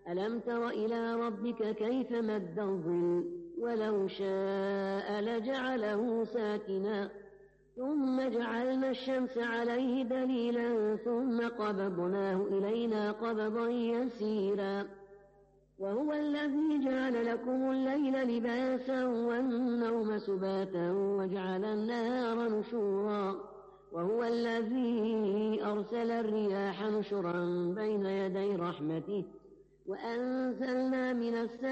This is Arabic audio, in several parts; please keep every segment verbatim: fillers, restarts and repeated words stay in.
ألم تر إلى ربك كيف مد الظل ولو شاء لجعله ساكنا ثم جعلنا الشمس عليه دليلا ثم قبضناه إلينا قبضا يسيرا وهو الذي جعل لكم الليل لباسا والنوم سباتا وجعل النهار نشورا وهو الذي أرسل الرياح نشرا بين يدي رحمته وأنزلنا من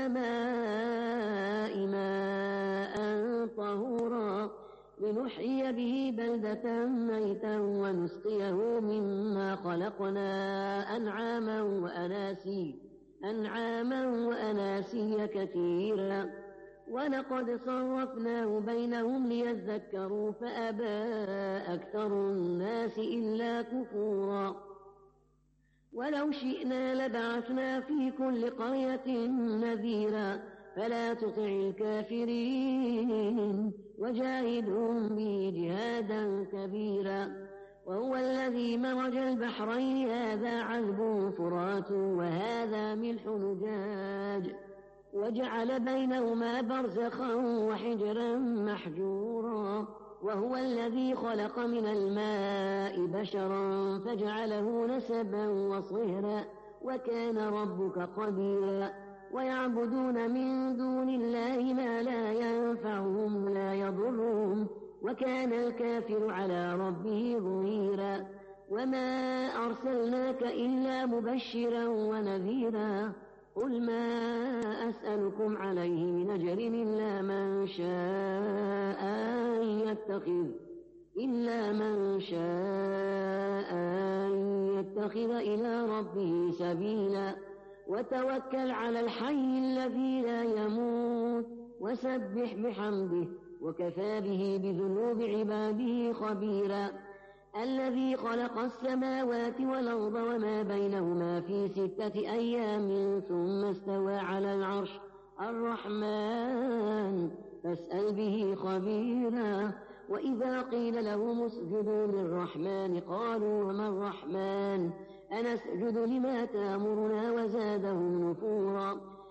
السماء ماء طهورا لنحيي به بلدة ميتا ونسقيه مما خلقنا أنعاما وأناسيا أنعاما وأناسيا كثيرا ولقد صرفناه بينهم ليذكروا فأبى أكثر الناس إلا كفورا ولو شئنا لبعثنا في كل قرية نذيرا فلا تطع الكافرين وجاهدهم به جهادا كبيرا وهو الذي مرج البحرين هذا عذب فرات وهذا ملح نجاج وجعل بينهما برزخا وحجرا محجورا وهو الذي خلق من الماء بشرا فجعله نسبا وصهرا وكان ربك قديرا ويعبدون من دون الله ما لا ينفعهم لا يضرهم وكان الكافر على ربه ظهيرا وما أرسلناك إلا مبشرا ونذيرا قل ما أسألكم عليه من أجر إلا من شاء أن يتخذ إلا من شاء أن يتخذ إلى ربه سبيلا وتوكل على الحي الذي لا يموت وسبح بحمده وكفى به بذنوب عباده خبيرا الذي خلق السماوات والأرض وما بينهما في ستة أيام ثم استوى على العرش الرحمن فاسأل به خبيرا وإذا قيل لهم اسجدوا للرحمن قالوا وما الرحمن أنسجد لما تأمرنا وزادهم نفورا